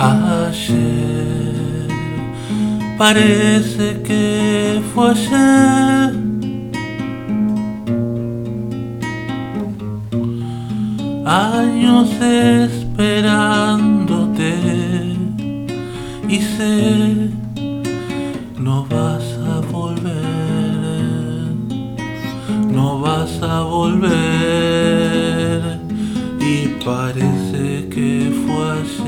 Ayer, parece que fue ayer. Años esperándote y sé no vas a volver, no vas a volver y parece que fue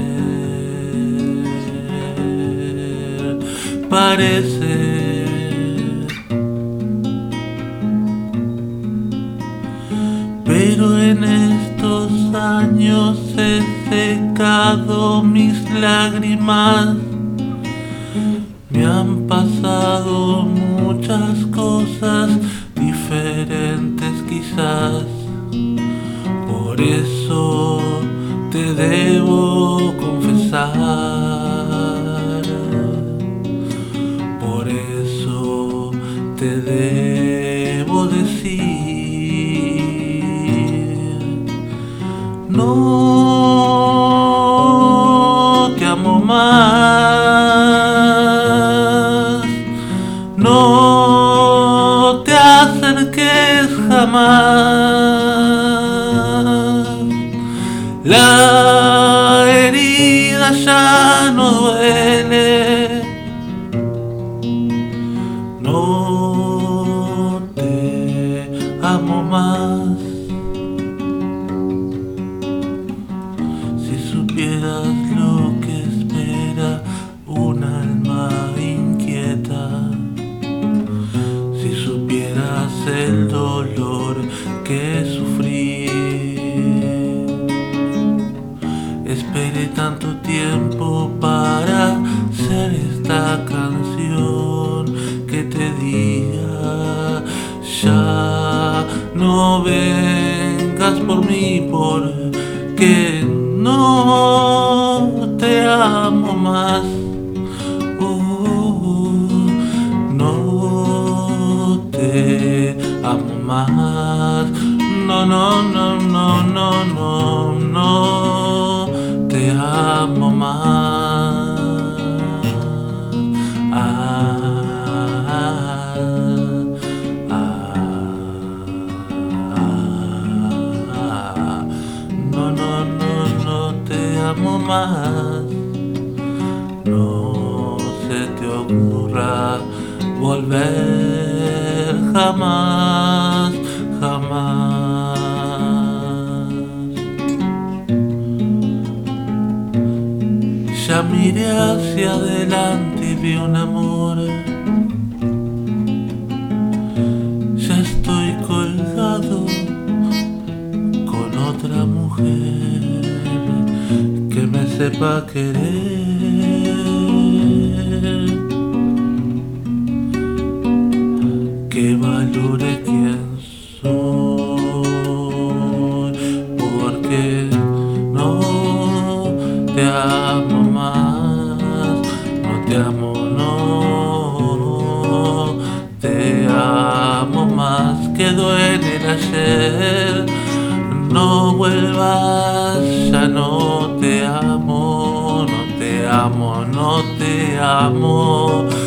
ayer, parece. Pero en estos años he secado mis lágrimas. Me han pasado muchas cosas diferentes quizás. Por eso te debo confesar. Por eso te debo decir. No te amo más, no te acerques jamás. La herida ya no duele, no te amo más. Si supieras lo que espera un alma inquieta, si supieras el dolor que sufrí, esperé tanto tiempo para hacer esta canción que te diga ya no vengas por mí porque no te amo más. No te amo más. No, no, no, no, no, no, no te amo más. No, no, no, no te amo más. No se te ocurra volver jamás, jamás. Ya miré hacia adelante y vi un amor. Ya estoy colgado con otra mujer que me sepa querer, que valore quién soy, porque no te amo más, no te amo, no te amo más. Quedo en el ayer, no vuelvas, ya no te amo, no te amo, no te amo.